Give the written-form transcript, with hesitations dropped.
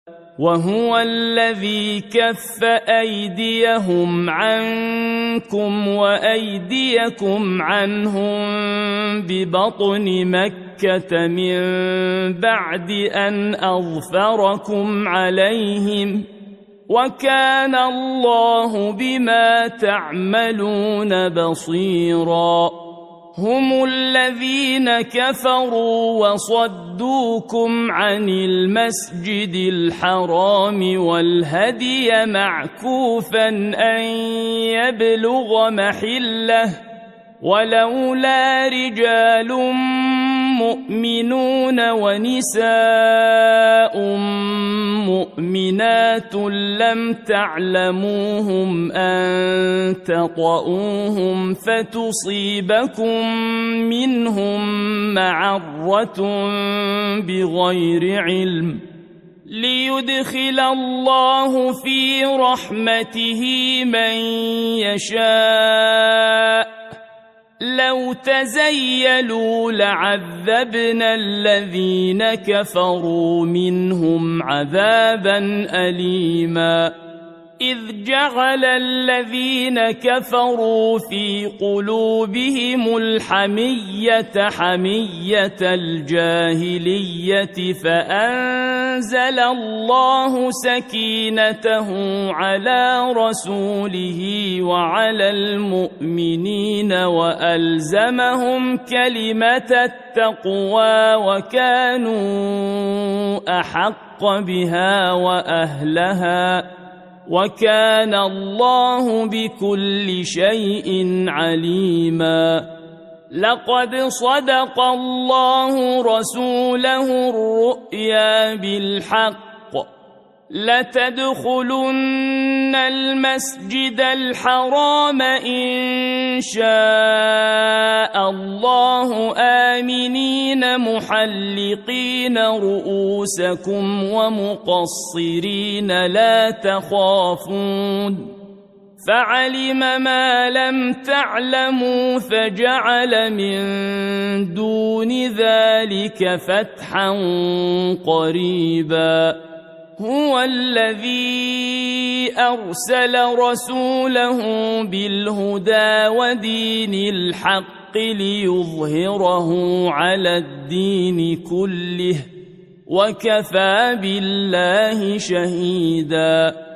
وهو الذي كف أيديهم عنكم وأيديكم عنهم ببطن مكة من بعد أن أظفركم عليهم وكان الله بما تعملون بصيرا هم الذين كفروا وصدوكم عن المسجد الحرام والهدي معكوفا أن يبلغ محله ولولا رجال مؤمنون ونساء مؤمنات لم تعلموهم أن تطؤوهم فتصيبكم منهم معرة بغير علم ليدخل الله في رحمته من يشاء لو تزيلوا لعذبنا الذين كفروا منهم عذابا أليما إذ جعل الذين كفروا في قلوبهم الحمية حمية الجاهلية فأنزل الله سكينته على رسوله وعلى المؤمنين وألزمهم كلمة التقوى وكانوا أحق بها وأهلها وكان الله بكل شيء عليما لقد صدق الله رسوله الرؤيا بالحق لتدخلن المسجد الحرام إن شاء الله آمنين محلقين رؤوسكم ومقصرين لا تخافون فعلم ما لم تعلموا فجعل من دون ذلك فتحا قريبا هو الذي أرسل رسوله بالهدى ودين الحق ليظهره على الدين كله وكفى بالله شهيدا